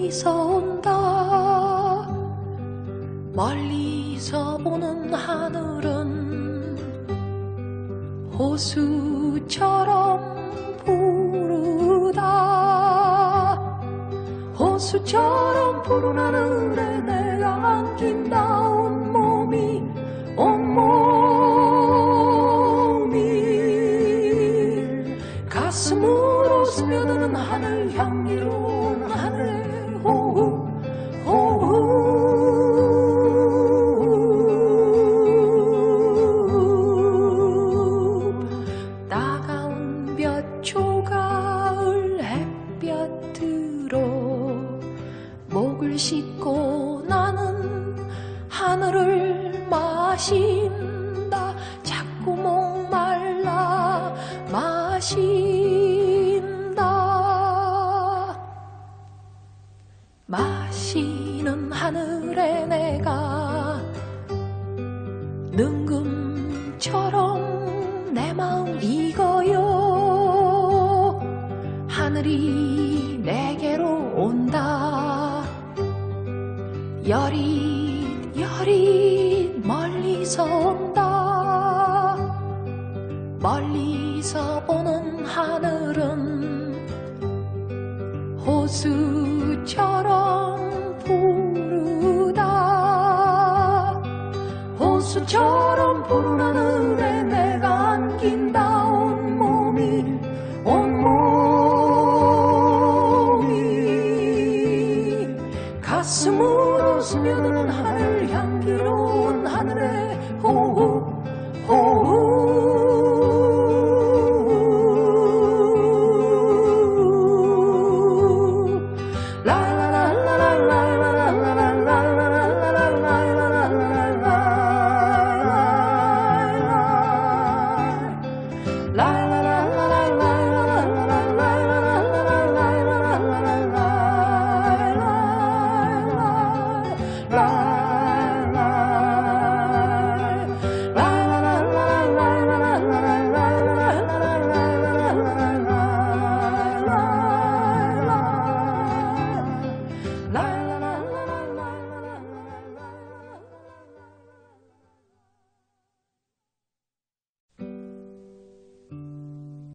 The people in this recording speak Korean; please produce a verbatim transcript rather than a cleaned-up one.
멀리서 온다. 멀리서 보는 하늘은 호수처럼 푸르다. 호수처럼 푸른 하늘에 내가 안긴다. 온몸이 온몸이 가슴으로 스며드는 하늘 향기로운 하늘의 호흡 호흡. 따가운 볕 초가을 햇볕으로 목을 씻고 나는 하늘을 마신다. 자꾸 목말라 마신다. 마시는 하늘에 내가 능금처럼 내 마음 익어요. 하늘이 내게로 온다. 여릿 여릿 멀리서 온다. 멀리서 보는 하늘은 호수처럼 푸르다. 호수처럼 푸른 하늘에 내가 안긴다. 온몸이 온몸이 가슴으로 스며드는 하늘 향기로운 하늘의 호흡 호흡. 라